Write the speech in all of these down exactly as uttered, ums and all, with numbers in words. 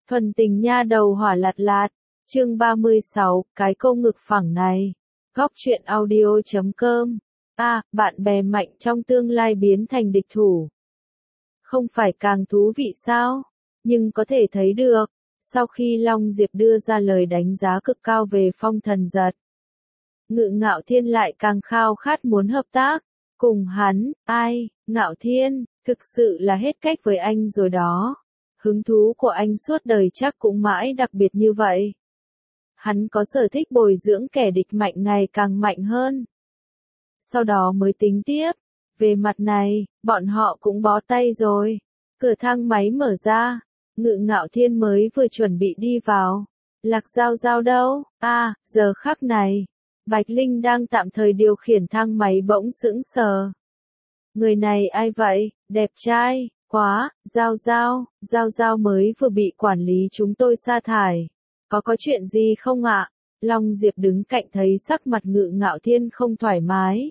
Thuần tình nha đầu hỏa lạt lạt, chương ba mươi sáu, cái câu ngực phẳng này. Góc truyện audio chấm com. A, bạn bè mạnh trong tương lai biến thành địch thủ. Không phải càng thú vị sao? Nhưng có thể thấy được, sau khi Long Diệp đưa ra lời đánh giá cực cao về Phong Thần Giật, Ngự Ngạo Thiên lại càng khao khát muốn hợp tác cùng hắn. Ai, Ngạo Thiên, thực sự là hết cách với anh rồi đó. Hứng thú của anh suốt đời chắc cũng mãi đặc biệt như vậy. Hắn có sở thích bồi dưỡng kẻ địch mạnh ngày càng mạnh hơn. Sau đó mới tính tiếp. Về mặt này, bọn họ cũng bó tay rồi. Cửa thang máy mở ra. Ngự Ngạo Thiên mới vừa chuẩn bị đi vào. Lạc Giao Giao đâu? À, giờ khắc này. Bạch Linh đang tạm thời điều khiển thang máy bỗng sững sờ. Người này ai vậy? Đẹp trai quá. Giao Giao, Giao Giao mới vừa bị quản lý chúng tôi sa thải. Có có chuyện gì không ạ? Long Diệp đứng cạnh thấy sắc mặt Ngự Ngạo Thiên không thoải mái.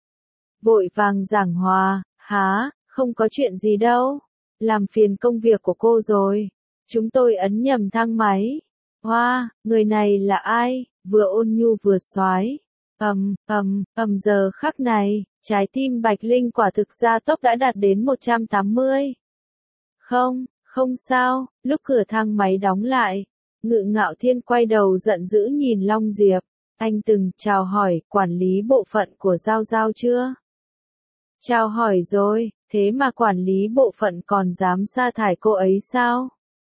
Vội vàng giảng hòa, há, không có chuyện gì đâu. Làm phiền công việc của cô rồi. Chúng tôi ấn nhầm thang máy. Hoa, người này là ai? Vừa ôn nhu vừa soái. Ầm, ầm, ầm giờ khắc này, trái tim Bạch Linh quả thực gia tốc đã đạt đến một trăm tám mươi. Không, không sao, lúc cửa thang máy đóng lại, Ngự Ngạo Thiên quay đầu giận dữ nhìn Long Diệp. Anh từng chào hỏi quản lý bộ phận của Giao Giao chưa? Chào hỏi rồi, thế mà quản lý bộ phận còn dám sa thải cô ấy sao?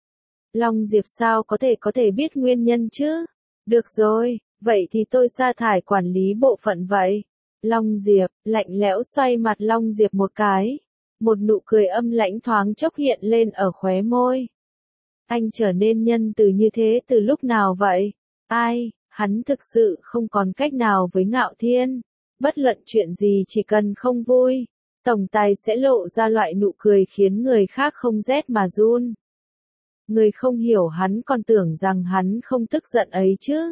Long Diệp sao có thể có thể biết nguyên nhân chứ? Được rồi, vậy thì tôi sa thải quản lý bộ phận vậy. Long Diệp, lạnh lẽo xoay mặt Long Diệp một cái. Một nụ cười âm lãnh thoáng chốc hiện lên ở khóe môi. Anh trở nên nhân từ như thế từ lúc nào vậy? Ai, hắn thực sự không còn cách nào với Ngạo Thiên. Bất luận chuyện gì chỉ cần không vui, tổng tài sẽ lộ ra loại nụ cười khiến người khác không rét mà run. Người không hiểu hắn còn tưởng rằng hắn không tức giận ấy chứ.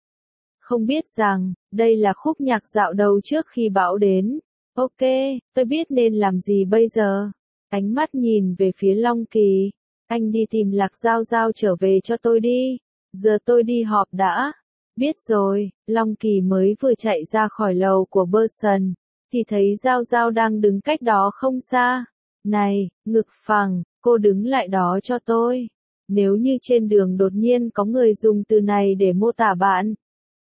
Không biết rằng, đây là khúc nhạc dạo đầu trước khi bão đến. Ok, tôi biết nên làm gì bây giờ. Ánh mắt nhìn về phía Long Kỳ. Anh đi tìm Lạc Giao Giao trở về cho tôi đi. Giờ tôi đi họp đã. Biết rồi, Long Kỳ mới vừa chạy ra khỏi lầu của Burson, thì thấy Giao Giao đang đứng cách đó không xa. Này, ngực phẳng, cô đứng lại đó cho tôi. Nếu như trên đường đột nhiên có người dùng từ này để mô tả bạn,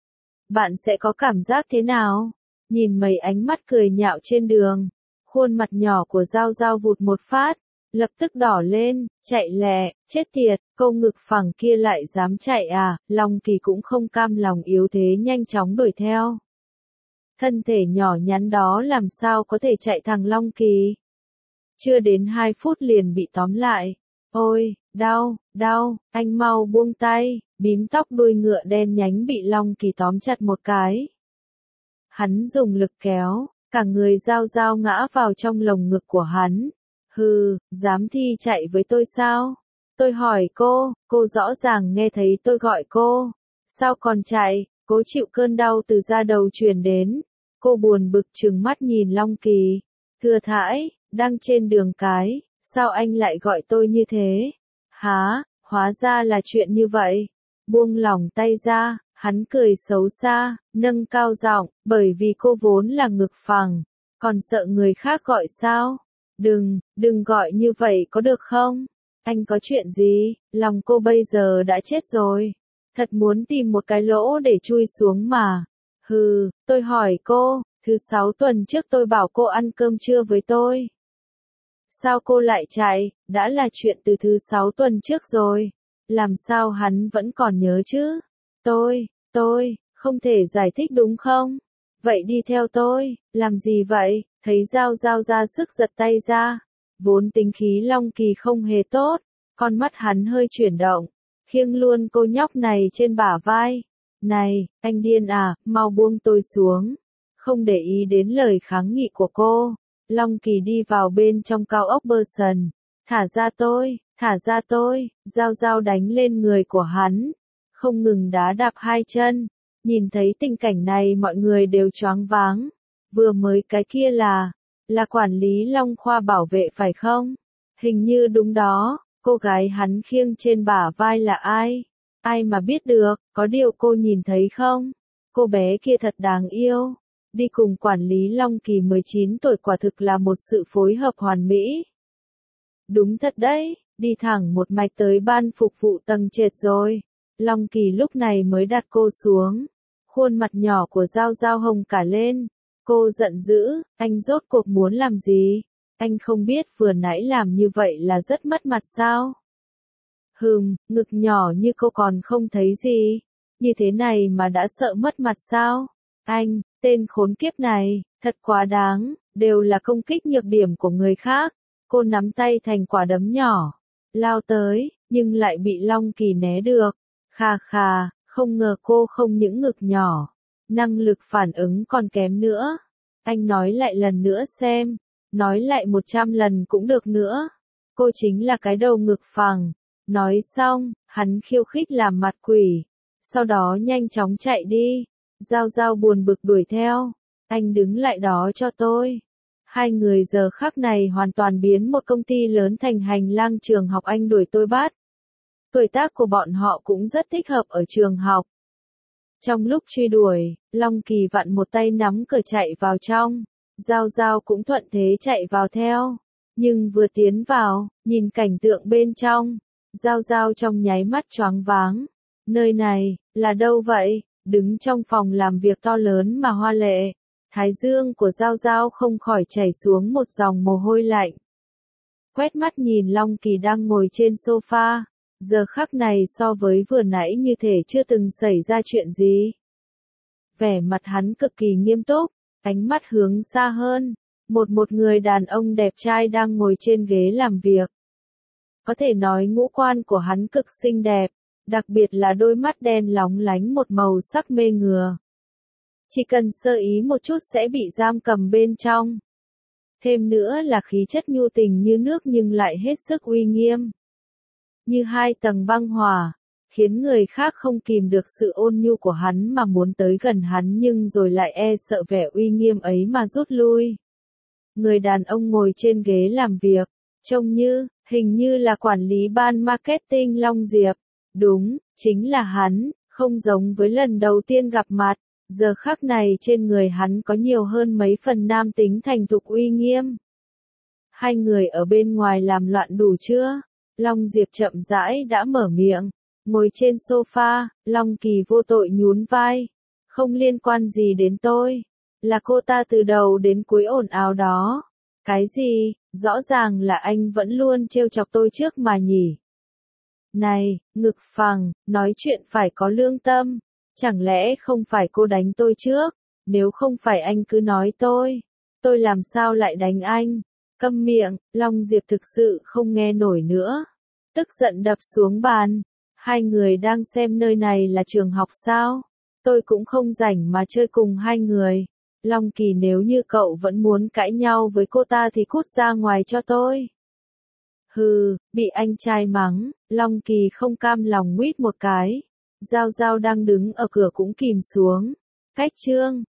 bạn sẽ có cảm giác thế nào? Nhìn mấy ánh mắt cười nhạo trên đường, khuôn mặt nhỏ của Giao Giao vụt một phát, lập tức đỏ lên, chạy lẹ, chết tiệt, câu ngực phẳng kia lại dám chạy à? Long Kỳ cũng không cam lòng yếu thế nhanh chóng đuổi theo. Thân thể nhỏ nhắn đó làm sao có thể chạy thằng Long Kỳ? Chưa đến hai phút liền bị tóm lại. Ôi, đau, đau, anh mau buông tay. Bím tóc đuôi ngựa đen nhánh bị Long Kỳ tóm chặt một cái. Hắn dùng lực kéo, cả người Giao Giao ngã vào trong lồng ngực của hắn. Hừ, dám thi chạy với tôi sao? Tôi hỏi cô, cô rõ ràng nghe thấy tôi gọi cô. Sao còn chạy? Cố chịu cơn đau từ da đầu truyền đến. Cô buồn bực trừng mắt nhìn Long Kỳ. Thừa thãi, đang trên đường cái, sao anh lại gọi tôi như thế? Hả, hóa ra là chuyện như vậy. Buông lỏng tay ra, hắn cười xấu xa, nâng cao giọng, bởi vì cô vốn là ngực phẳng, còn sợ người khác gọi sao? Đừng, đừng gọi như vậy có được không? Anh có chuyện gì? Lòng cô bây giờ đã chết rồi. Thật muốn tìm một cái lỗ để chui xuống mà. Hừ, tôi hỏi cô, thứ sáu tuần trước tôi bảo cô ăn cơm trưa với tôi. Sao cô lại chạy? Đã là chuyện từ thứ sáu tuần trước rồi. Làm sao hắn vẫn còn nhớ chứ? Tôi, tôi, không thể giải thích đúng không? Vậy đi theo tôi, làm gì vậy? Thấy Giao Giao ra sức giật tay ra. Vốn tính khí Long Kỳ không hề tốt, con mắt hắn hơi chuyển động, khiêng luôn cô nhóc này trên bả vai. Này, anh điên à, mau buông tôi xuống. Không để ý đến lời kháng nghị của cô, Long Kỳ đi vào bên trong cao ốc Burson. Thả ra tôi, thả ra tôi, Giao Giao đánh lên người của hắn, không ngừng đá đạp hai chân. Nhìn thấy tình cảnh này mọi người đều choáng váng. Vừa mới cái kia là, là quản lý Long Khoa bảo vệ phải không? Hình như đúng đó, Cô gái hắn khiêng trên bả vai là ai? Ai mà biết được, có điều cô nhìn thấy không? Cô bé kia thật đáng yêu. Đi cùng quản lý Long Kỳ mười chín tuổi quả thực là một sự phối hợp hoàn mỹ. Đúng thật đấy, đi thẳng một mạch tới ban phục vụ tầng trệt rồi. Long Kỳ lúc này mới đặt cô xuống. Khuôn mặt nhỏ của Giao Giao hồng cả lên. Cô giận dữ, anh rốt cuộc muốn làm gì? Anh không biết vừa nãy làm như vậy là rất mất mặt sao? Hừm, ngực nhỏ như cô còn không thấy gì. Như thế này mà đã sợ mất mặt sao? Anh, tên khốn kiếp này, thật quá đáng, đều là công kích nhược điểm của người khác. Cô nắm tay thành quả đấm nhỏ, lao tới, nhưng lại bị Long Kỳ né được. Khà khà, không ngờ cô không những ngực nhỏ, năng lực phản ứng còn kém nữa. Anh nói lại lần nữa xem, nói lại một trăm lần cũng được nữa. Cô chính là cái đầu ngực phẳng. Nói xong, hắn khiêu khích làm mặt quỷ, sau đó nhanh chóng chạy đi. Giao Giao buồn bực đuổi theo, anh đứng lại đó cho tôi. Hai người giờ khắc này hoàn toàn biến một công ty lớn thành hành lang trường học anh đuổi tôi bắt. Tuổi tác của bọn họ cũng rất thích hợp ở trường học. Trong lúc truy đuổi, Long Kỳ vặn một tay nắm cửa chạy vào trong, Giao Giao cũng thuận thế chạy vào theo. Nhưng vừa tiến vào, nhìn cảnh tượng bên trong, Giao Giao trong nháy mắt choáng váng. Nơi này, là đâu vậy? Đứng trong phòng làm việc to lớn mà hoa lệ, thái dương của Giao Giao không khỏi chảy xuống một dòng mồ hôi lạnh. Quét mắt nhìn Long Kỳ đang ngồi trên sofa, giờ khắc này so với vừa nãy như thể chưa từng xảy ra chuyện gì. Vẻ mặt hắn cực kỳ nghiêm túc, ánh mắt hướng xa hơn, một một người đàn ông đẹp trai đang ngồi trên ghế làm việc. Có thể nói ngũ quan của hắn cực xinh đẹp, đặc biệt là đôi mắt đen lóng lánh một màu sắc mê ngừa. Chỉ cần sơ ý một chút sẽ bị giam cầm bên trong. Thêm nữa là khí chất nhu tình như nước nhưng lại hết sức uy nghiêm. Như hai tầng băng hỏa, khiến người khác không kìm được sự ôn nhu của hắn mà muốn tới gần hắn nhưng rồi lại e sợ vẻ uy nghiêm ấy mà rút lui. Người đàn ông ngồi trên ghế làm việc, trông như, hình như là quản lý ban marketing Long Diệp. Đúng, chính là hắn, không giống với lần đầu tiên gặp mặt, giờ khắc này trên người hắn có nhiều hơn mấy phần nam tính thành thục uy nghiêm. Hai người ở bên ngoài làm loạn đủ chưa? Long Diệp chậm rãi đã mở miệng, ngồi trên sofa, Long Kỳ vô tội nhún vai. Không liên quan gì đến tôi, là cô ta từ đầu đến cuối ồn ào đó. Cái gì, rõ ràng là anh vẫn luôn trêu chọc tôi trước mà nhỉ? Này, ngực phẳng, nói chuyện phải có lương tâm. Chẳng lẽ không phải cô đánh tôi trước? Nếu không phải anh cứ nói tôi, tôi làm sao lại đánh anh? Câm miệng, Long Diệp thực sự không nghe nổi nữa. Tức giận đập xuống bàn. Hai người đang xem nơi này là trường học sao? Tôi cũng không rảnh mà chơi cùng hai người. Long Kỳ, nếu như cậu vẫn muốn cãi nhau với cô ta thì cút ra ngoài cho tôi. Hừ, bị anh trai mắng, Long Kỳ không cam lòng nguýt một cái. Giao Giao đang đứng ở cửa cũng kìm xuống. Cách chương